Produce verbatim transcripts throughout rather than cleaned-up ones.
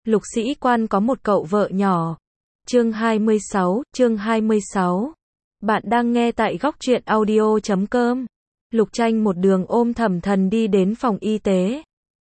Lục sĩ quan có một cậu vợ nhỏ. Chương hai mươi sáu, chương hai mươi sáu. Bạn đang nghe tại góc truyện audio chấm com. Lục Tranh một đường ôm Thẩm Thần đi đến phòng y tế.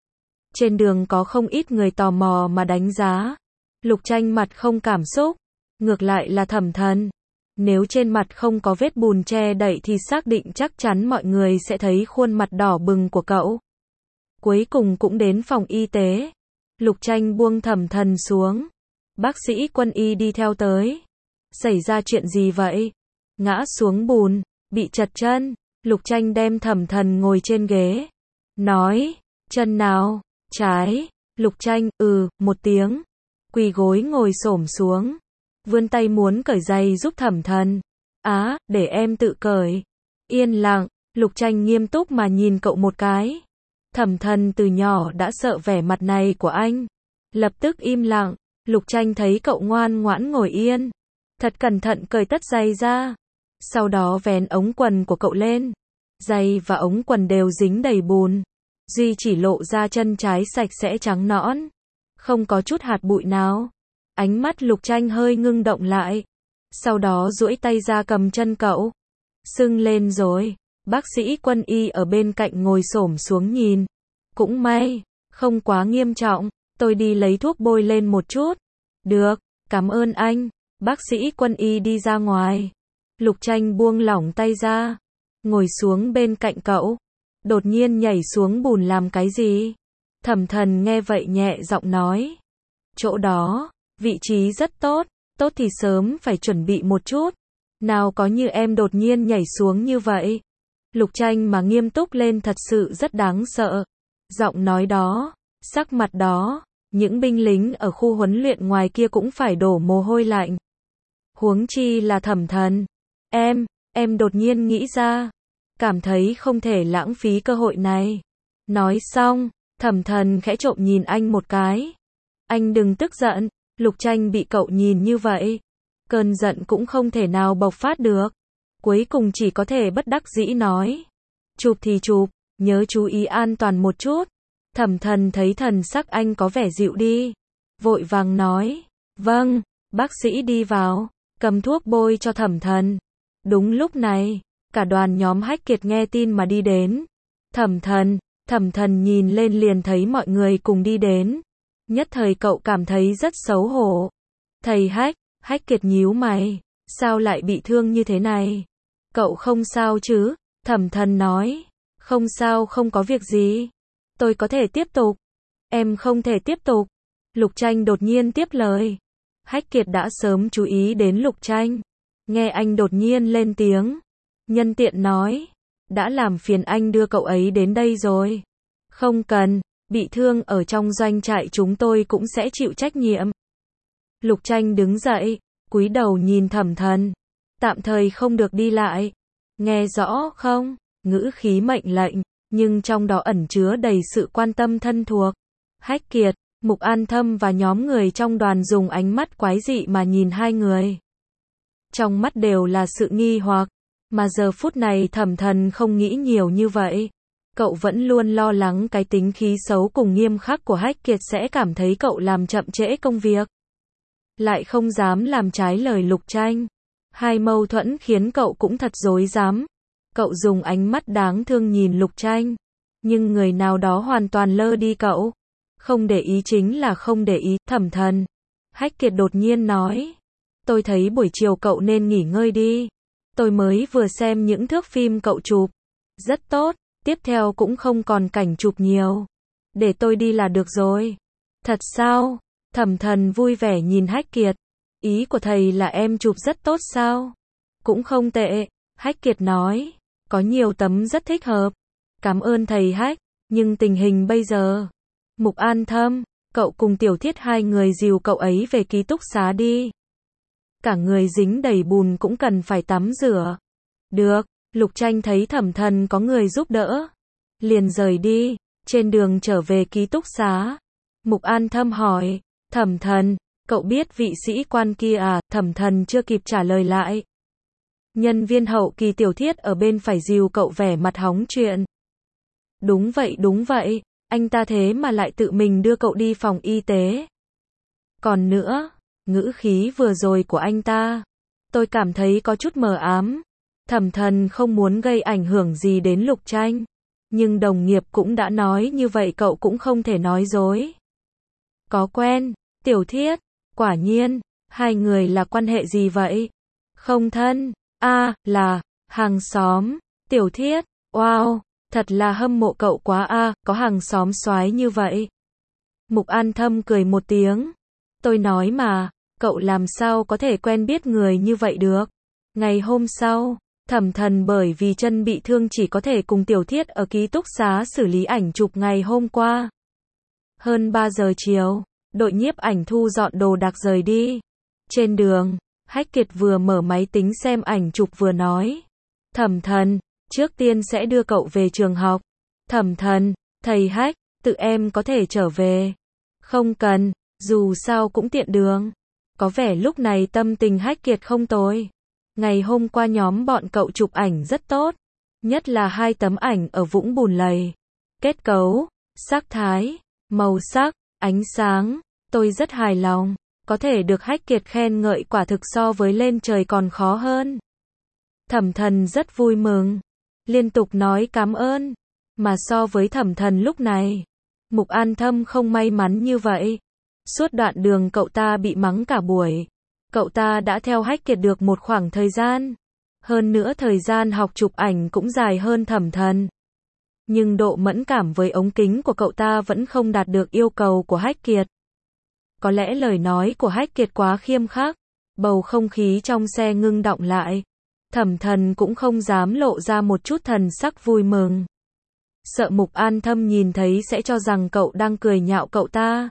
Trên đường có không ít người tò mò mà đánh giá. Lục Tranh mặt không cảm xúc, ngược lại là Thẩm Thần. Nếu trên mặt không có vết bùn che đậy thì xác định chắc chắn mọi người sẽ thấy khuôn mặt đỏ bừng của cậu. Cuối cùng cũng đến phòng y tế. Lục Tranh buông Thẩm Thần xuống. Bác sĩ quân y đi theo tới. Xảy ra chuyện gì vậy? Ngã xuống bùn, bị trật chân. Lục Tranh đem Thẩm Thần ngồi trên ghế. Nói, chân nào? Trái. Lục Tranh, ừ, một tiếng. Quỳ gối ngồi xổm xuống. Vươn tay muốn cởi giày giúp Thẩm Thần. Á, để em tự cởi. Yên lặng, Lục Tranh nghiêm túc mà nhìn cậu một cái. Thẩm Thần từ nhỏ đã sợ vẻ mặt này của anh. Lập tức im lặng. Lục Tranh thấy cậu ngoan ngoãn ngồi yên. Thật cẩn thận cởi tất giày ra. Sau đó vén ống quần của cậu lên. Giày và ống quần đều dính đầy bùn. Duy chỉ lộ ra chân trái sạch sẽ trắng nõn. Không có chút hạt bụi nào. Ánh mắt Lục Tranh hơi ngưng động lại. Sau đó duỗi tay ra cầm chân cậu. Sưng lên rồi. Bác sĩ quân y ở bên cạnh ngồi xổm xuống nhìn. Cũng may, không quá nghiêm trọng. Tôi đi lấy thuốc bôi lên một chút. Được, cảm ơn anh. Bác sĩ quân y đi ra ngoài. Lục Tranh buông lỏng tay ra. Ngồi xuống bên cạnh cậu. Đột nhiên nhảy xuống bùn làm cái gì? Thẩm Thần nghe vậy nhẹ giọng nói. Chỗ đó, vị trí rất tốt. Tốt thì sớm phải chuẩn bị một chút. Nào có như em đột nhiên nhảy xuống như vậy. Lục Tranh mà nghiêm túc lên thật sự rất đáng sợ. Giọng nói đó, sắc mặt đó, những binh lính ở khu huấn luyện ngoài kia cũng phải đổ mồ hôi lạnh. Huống chi là Thẩm Thần. Em, em đột nhiên nghĩ ra. Cảm thấy không thể lãng phí cơ hội này. Nói xong, Thẩm Thần khẽ trộm nhìn anh một cái. Anh đừng tức giận. Lục Tranh bị cậu nhìn như vậy. Cơn giận cũng không thể nào bộc phát được. Cuối cùng chỉ có thể bất đắc dĩ nói. Chụp thì chụp, nhớ chú ý an toàn một chút. Thẩm Thần thấy thần sắc anh có vẻ dịu đi. Vội vàng nói. Vâng, bác sĩ đi vào. Cầm thuốc bôi cho Thẩm Thần. Đúng lúc này, cả đoàn nhóm Hách Kiệt nghe tin mà đi đến. Thẩm Thần, Thẩm Thần nhìn lên liền thấy mọi người cùng đi đến. Nhất thời cậu cảm thấy rất xấu hổ. Thầy Hách, Hách Kiệt nhíu mày. Sao lại bị thương như thế này? Cậu không sao chứ? Thẩm Thần nói. Không sao, không có việc gì. Tôi có thể tiếp tục. Em không thể tiếp tục. Lục Tranh đột nhiên tiếp lời. Hách Kiệt đã sớm chú ý đến Lục Tranh. Nghe anh đột nhiên lên tiếng. Nhân tiện nói. Đã làm phiền anh đưa cậu ấy đến đây rồi. Không cần, bị thương ở trong doanh trại chúng tôi cũng sẽ chịu trách nhiệm. Lục Tranh đứng dậy, cúi đầu nhìn Thẩm Thần. Tạm thời không được đi lại. Nghe rõ không? Ngữ khí mệnh lệnh, nhưng trong đó ẩn chứa đầy sự quan tâm thân thuộc. Hách Kiệt, Mục An Thâm và nhóm người trong đoàn dùng ánh mắt quái dị mà nhìn hai người. Trong mắt đều là sự nghi hoặc, mà giờ phút này Thẩm Thần không nghĩ nhiều như vậy. Cậu vẫn luôn lo lắng cái tính khí xấu cùng nghiêm khắc của Hách Kiệt sẽ cảm thấy cậu làm chậm trễ công việc. Lại không dám làm trái lời Lục Tranh. Hai mâu thuẫn khiến cậu cũng thật rối rắm. Cậu dùng ánh mắt đáng thương nhìn Lục Tranh. Nhưng người nào đó hoàn toàn lơ đi cậu. Không để ý chính là không để ý. Thẩm Thần. Hách Kiệt đột nhiên nói. Tôi thấy buổi chiều cậu nên nghỉ ngơi đi. Tôi mới vừa xem những thước phim cậu chụp. Rất tốt. Tiếp theo cũng không còn cảnh chụp nhiều. Để tôi đi là được rồi. Thật sao? Thẩm Thần vui vẻ nhìn Hách Kiệt. Ý của thầy là em chụp rất tốt sao? Cũng không tệ. Hách Kiệt nói. Có nhiều tấm rất thích hợp. Cảm ơn thầy Hách. Nhưng tình hình bây giờ. Mục An Thâm, cậu cùng Tiểu Thiết hai người dìu cậu ấy về ký túc xá đi. Cả người dính đầy bùn cũng cần phải tắm rửa. Được, Lục Tranh thấy Thẩm Thần có người giúp đỡ. Liền rời đi, trên đường trở về ký túc xá. Mục An Thâm hỏi, Thẩm Thần, cậu biết vị sĩ quan kia à? Thẩm Thần chưa kịp trả lời lại. Nhân viên hậu kỳ Tiểu Thiết ở bên phải dìu cậu vẻ mặt hóng chuyện. Đúng vậy đúng vậy, anh ta thế mà lại tự mình đưa cậu đi phòng y tế. Còn nữa, ngữ khí vừa rồi của anh ta, tôi cảm thấy có chút mờ ám. Thẩm Thần không muốn gây ảnh hưởng gì đến Lục Tranh, nhưng đồng nghiệp cũng đã nói như vậy cậu cũng không thể nói dối. Có quen, Tiểu Thiết, quả nhiên, hai người là quan hệ gì vậy? Không thân, a à, là, hàng xóm, Tiểu Thiết, wow, thật là hâm mộ cậu quá a, à, có hàng xóm soái như vậy. Mục An Thâm cười một tiếng, tôi nói mà, cậu làm sao có thể quen biết người như vậy được. Ngày hôm sau, Thẩm Thần bởi vì chân bị thương chỉ có thể cùng Tiểu Thiết ở ký túc xá xử lý ảnh chụp ngày hôm qua. Hơn ba giờ chiều, đội nhiếp ảnh thu dọn đồ đạc rời đi. Trên đường, Hách Kiệt vừa mở máy tính xem ảnh chụp vừa nói. Thẩm Thần, trước tiên sẽ đưa cậu về trường học. Thẩm Thần, thầy Hách, tự em có thể trở về. Không cần, dù sao cũng tiện đường. Có vẻ lúc này tâm tình Hách Kiệt không tồi. Ngày hôm qua nhóm bọn cậu chụp ảnh rất tốt. Nhất là hai tấm ảnh ở vũng bùn lầy. Kết cấu, sắc thái, màu sắc, ánh sáng, tôi rất hài lòng. Có thể được Hách Kiệt khen ngợi quả thực so với lên trời còn khó hơn. Thẩm Thần rất vui mừng, liên tục nói cảm ơn. Mà so với Thẩm Thần lúc này, Mục An Thâm không may mắn như vậy. Suốt đoạn đường cậu ta bị mắng cả buổi. Cậu ta đã theo Hách Kiệt được một khoảng thời gian. Hơn nữa thời gian học chụp ảnh cũng dài hơn Thẩm Thần. Nhưng độ mẫn cảm với ống kính của cậu ta vẫn không đạt được yêu cầu của Hách Kiệt. Có lẽ lời nói của Hách Kiệt quá khiêm khắc. Bầu không khí trong xe ngưng đọng lại. Thẩm Thần cũng không dám lộ ra một chút thần sắc vui mừng. Sợ Mục An Thâm nhìn thấy sẽ cho rằng cậu đang cười nhạo cậu ta.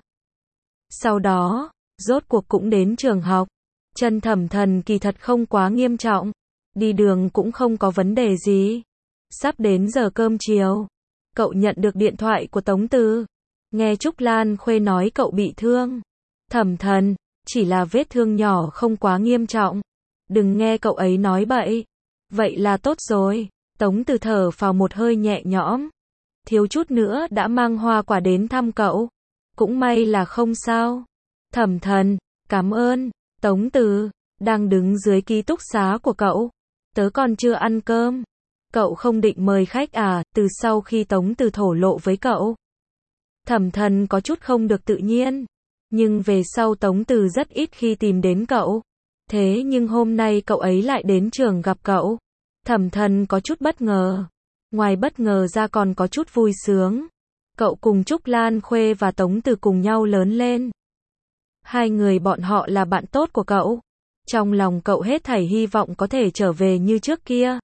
Sau đó, rốt cuộc cũng đến trường học. Chân Thẩm Thần kỳ thật không quá nghiêm trọng. Đi đường cũng không có vấn đề gì. Sắp đến giờ cơm chiều. Cậu nhận được điện thoại của Tống Từ. Nghe Trúc Lan Khuê nói cậu bị thương. Thẩm Thần, chỉ là vết thương nhỏ không quá nghiêm trọng. Đừng nghe cậu ấy nói bậy. Vậy là tốt rồi. Tống Từ thở phào một hơi nhẹ nhõm. Thiếu chút nữa đã mang hoa quả đến thăm cậu. Cũng may là không sao. Thẩm Thần, cảm ơn. Tống Từ, đang đứng dưới ký túc xá của cậu. Tớ còn chưa ăn cơm. Cậu không định mời khách à? Từ sau khi Tống Từ thổ lộ với cậu, Thẩm Thần có chút không được tự nhiên. Nhưng về sau Tống Từ rất ít khi tìm đến cậu. Thế nhưng hôm nay cậu ấy lại đến trường gặp cậu. Thẩm Thần có chút bất ngờ. Ngoài bất ngờ ra còn có chút vui sướng. Cậu cùng Trúc Lan Khuê và Tống Từ cùng nhau lớn lên. Hai người bọn họ là bạn tốt của cậu. Trong lòng cậu hết thảy hy vọng có thể trở về như trước kia.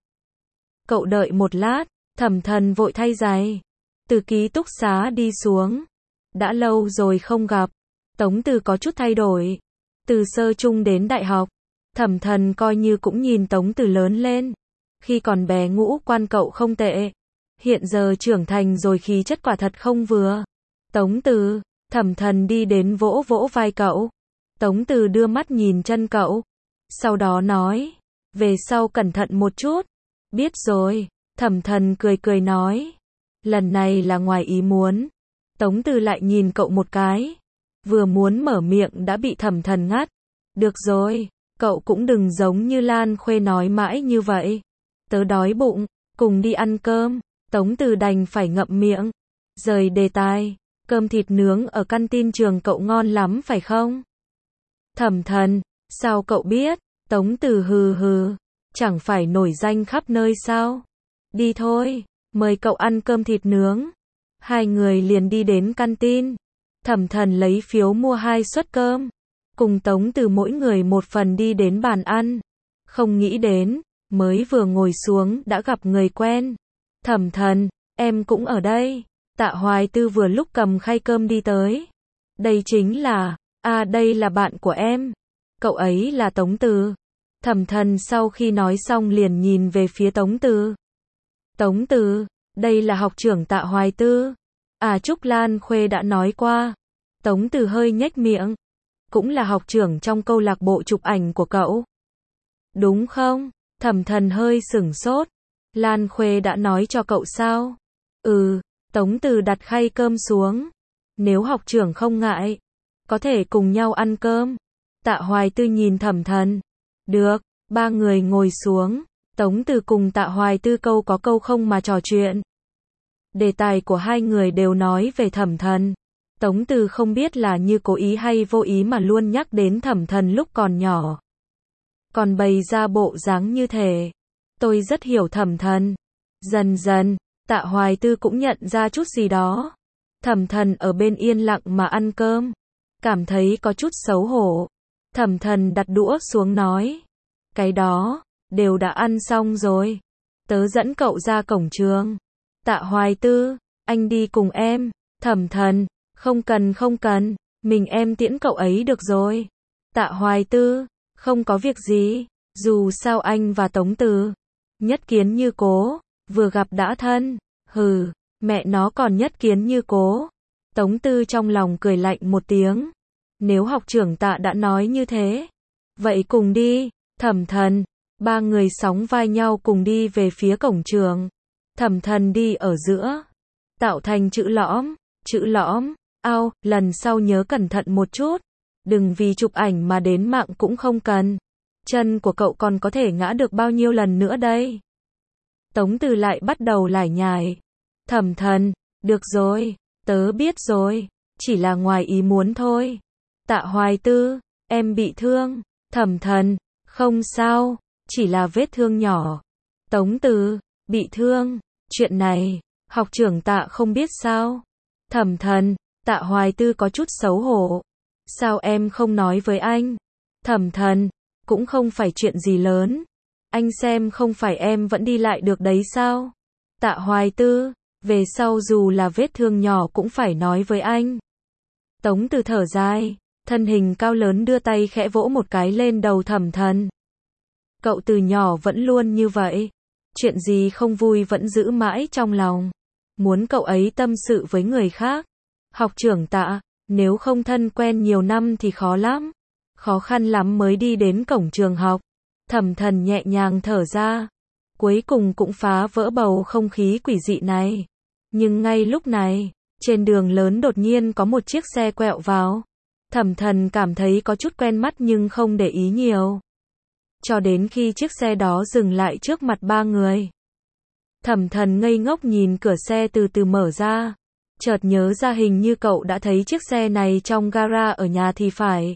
Cậu đợi một lát, Thẩm Thần vội thay giày. Từ ký túc xá đi xuống. Đã lâu rồi không gặp. Tống Từ có chút thay đổi. Từ sơ trung đến đại học, Thẩm Thần coi như cũng nhìn Tống Từ lớn lên. Khi còn bé ngũ quan cậu không tệ. Hiện giờ trưởng thành rồi khí chất quả thật không vừa. Tống Từ, Thẩm Thần đi đến vỗ vỗ vai cậu. Tống Từ đưa mắt nhìn chân cậu. Sau đó nói, về sau cẩn thận một chút. Biết rồi, Thẩm Thần cười cười nói. Lần này là ngoài ý muốn. Tống Từ lại nhìn cậu một cái. Vừa muốn mở miệng đã bị Thẩm Thần ngắt. Được rồi, cậu cũng đừng giống như Lan Khuê nói mãi như vậy. Tớ đói bụng, cùng đi ăn cơm. Tống Từ đành phải ngậm miệng. Rời đề tài, cơm thịt nướng ở canteen trường cậu ngon lắm phải không? Thẩm Thần, sao cậu biết? Tống Từ hừ hừ, chẳng phải nổi danh khắp nơi sao? Đi thôi, mời cậu ăn cơm thịt nướng. Hai người liền đi đến canteen. Thẩm Thần lấy phiếu mua hai suất cơm. Cùng Tống Từ mỗi người một phần đi đến bàn ăn. Không nghĩ đến, mới vừa ngồi xuống đã gặp người quen. Thẩm Thần, em cũng ở đây. Tạ Hoài Tư vừa lúc cầm khay cơm đi tới. Đây chính là, à đây là bạn của em. Cậu ấy là Tống Từ. Thẩm Thần sau khi nói xong liền nhìn về phía Tống Từ. Tống Từ, đây là học trưởng Tạ Hoài Tư. À Trúc Lan Khuê đã nói qua. Tống Từ hơi nhếch miệng. Cũng là học trưởng trong câu lạc bộ chụp ảnh của cậu. Đúng không? Thẩm Thần hơi sửng sốt. Lan Khuê đã nói cho cậu sao? Ừ, Tống Từ đặt khay cơm xuống. Nếu học trưởng không ngại, có thể cùng nhau ăn cơm. Tạ Hoài Tư nhìn Thẩm Thần. Được, ba người ngồi xuống. Tống Từ cùng Tạ Hoài Tư câu có câu không mà trò chuyện. Đề tài của hai người đều nói về Thẩm Thần. Tống Từ không biết là như cố ý hay vô ý mà luôn nhắc đến Thẩm Thần lúc còn nhỏ. Còn bày ra bộ dáng như thế. Tôi rất hiểu Thẩm Thần. Dần dần, Tạ Hoài Tư cũng nhận ra chút gì đó. Thẩm Thần ở bên yên lặng mà ăn cơm. Cảm thấy có chút xấu hổ. Thẩm Thần đặt đũa xuống nói. Cái đó, đều đã ăn xong rồi. Tớ dẫn cậu ra cổng trường. Tạ Hoài Tư, anh đi cùng em. Thẩm Thần, không cần không cần, mình em tiễn cậu ấy được rồi. Tạ Hoài Tư, không có việc gì, dù sao anh và Tống Từ, nhất kiến như cố, vừa gặp đã thân, hừ, mẹ nó còn nhất kiến như cố. Tống Tư trong lòng cười lạnh một tiếng. Nếu học trưởng Tạ đã nói như thế, vậy cùng đi. Thẩm Thần, ba người sóng vai nhau cùng đi về phía cổng trường. Thẩm Thần đi ở giữa, tạo thành chữ lõm, chữ lõm, ao, lần sau nhớ cẩn thận một chút, đừng vì chụp ảnh mà đến mạng cũng không cần. Chân của cậu còn có thể ngã được bao nhiêu lần nữa đây? Tống Từ lại bắt đầu lải nhải. Thẩm Thần, được rồi, tớ biết rồi, chỉ là ngoài ý muốn thôi. Tạ Hoài Tư, em bị thương. Thẩm Thần, không sao, chỉ là vết thương nhỏ. Tống Từ, bị thương, chuyện này, học trưởng Tạ không biết sao? Thẩm Thần, Tạ Hoài Tư có chút xấu hổ. Sao em không nói với anh? Thẩm Thần, cũng không phải chuyện gì lớn. Anh xem không phải em vẫn đi lại được đấy sao? Tạ Hoài Tư, về sau dù là vết thương nhỏ cũng phải nói với anh. Tống Từ thở dài, thân hình cao lớn đưa tay khẽ vỗ một cái lên đầu Thẩm Thần. Cậu từ nhỏ vẫn luôn như vậy. Chuyện gì không vui vẫn giữ mãi trong lòng. Muốn cậu ấy tâm sự với người khác. Học trưởng Tạ, nếu không thân quen nhiều năm thì khó lắm. Khó khăn lắm mới đi đến cổng trường học. Thẩm Thần nhẹ nhàng thở ra. Cuối cùng cũng phá vỡ bầu không khí quỷ dị này. Nhưng ngay lúc này, trên đường lớn đột nhiên có một chiếc xe quẹo vào. Thẩm Thần cảm thấy có chút quen mắt nhưng không để ý nhiều. Cho đến khi chiếc xe đó dừng lại trước mặt ba người. Thẩm Thần ngây ngốc nhìn cửa xe từ từ mở ra. Chợt nhớ ra hình như cậu đã thấy chiếc xe này trong gara ở nhà thì phải.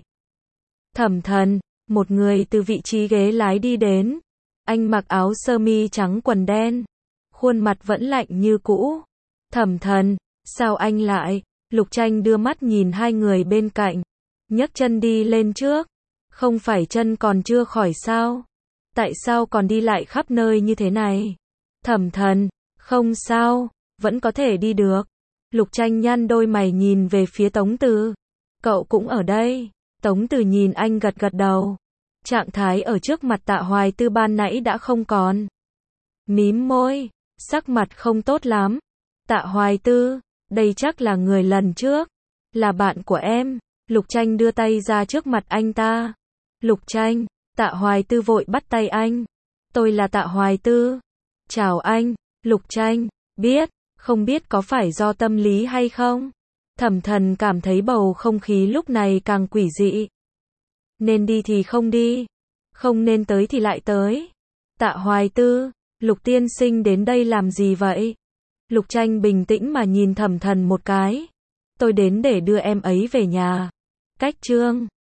Thẩm Thần, một người từ vị trí ghế lái đi đến. Anh mặc áo sơ mi trắng quần đen. Khuôn mặt vẫn lạnh như cũ. Thẩm Thần, sao anh lại? Lục Tranh đưa mắt nhìn hai người bên cạnh. Nhấc chân đi lên trước. Không phải chân còn chưa khỏi sao? Tại sao còn đi lại khắp nơi như thế này? Thẩm Thần, không sao, vẫn có thể đi được. Lục Tranh nhăn đôi mày nhìn về phía Tống Từ. Cậu cũng ở đây. Tống Từ nhìn anh gật gật đầu. Trạng thái ở trước mặt Tạ Hoài Tư ban nãy đã không còn. Mím môi, sắc mặt không tốt lắm. Tạ Hoài Tư, đây chắc là người lần trước. Là bạn của em. Lục Tranh đưa tay ra trước mặt anh ta. Lục Tranh, Tạ Hoài Tư vội bắt tay anh. Tôi là Tạ Hoài Tư. Chào anh. Lục Tranh, biết, không biết có phải do tâm lý hay không? Thẩm Thần cảm thấy bầu không khí lúc này càng quỷ dị. Nên đi thì không đi, không nên tới thì lại tới. Tạ Hoài Tư, Lục tiên sinh đến đây làm gì vậy? Lục Tranh bình tĩnh mà nhìn Thẩm Thần một cái. Tôi đến để đưa em ấy về nhà. Cách chương